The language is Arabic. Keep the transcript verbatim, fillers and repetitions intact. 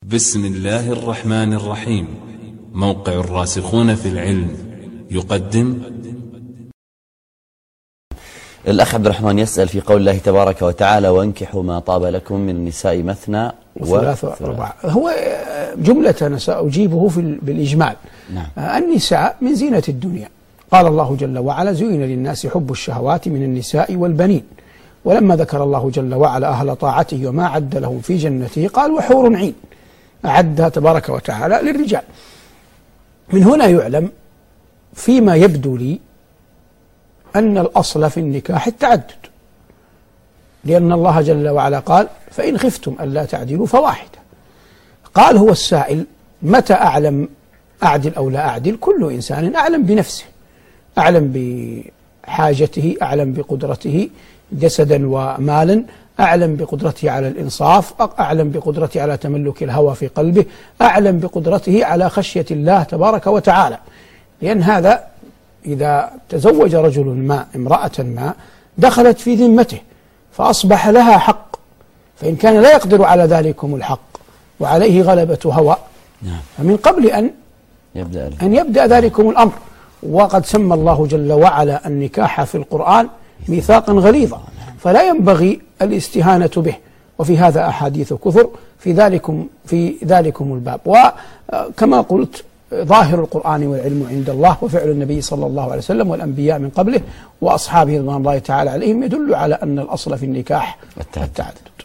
بسم الله الرحمن الرحيم. موقع الراسخون في العلم يقدم. الأخ عبد الرحمن يسأل في قول الله تبارك وتعالى: وانكحوا ما طاب لكم من النساء مثنى وثلاث وأربعة. هو جملة سأجيبه في بالإجمال. نعم. النساء من زينة الدنيا، قال الله جل وعلا: زين للناس حب الشهوات من النساء والبنين. ولما ذكر الله جل وعلا أهل طاعته وما عد لهم في جنته قال: وحور عين، أعدها تبارك وتعالى للرجال. من هنا يعلم فيما يبدو لي أن الأصل في النكاح التعدد، لأن الله جل وعلا قال: فإن خفتم ألا تعدلوا فواحدة. قال هو السائل: متى أعلم أعدل أو لا أعدل؟ كل إنسان أعلم بنفسه، أعلم بحاجته، أعلم بقدرته جسدا ومالا، أعلم بقدرته على الإنصاف، أعلم بقدرته على تملك الهوى في قلبه، أعلم بقدرته على خشية الله تبارك وتعالى. لأن هذا إذا تزوج رجل ما امرأة ما دخلت في ذمته فأصبح لها حق، فإن كان لا يقدر على ذلكم الحق وعليه غلبة هوى فمن قبل أن يبدأ, أن يبدأ ذلكم الأمر. وقد سمى الله جل وعلا النكاح في القرآن ميثاقا غليظا، فلا ينبغي الاستهانة به. وفي هذا أحاديث كثر في ذلكم في ذلكم الباب. وكما قلت، ظاهر القرآن والعلم عند الله، وفعل النبي صلى الله عليه وسلم والأنبياء من قبله وأصحابه رضوان الله تعالى عليهم يدل على أن الأصل في النكاح التعدد.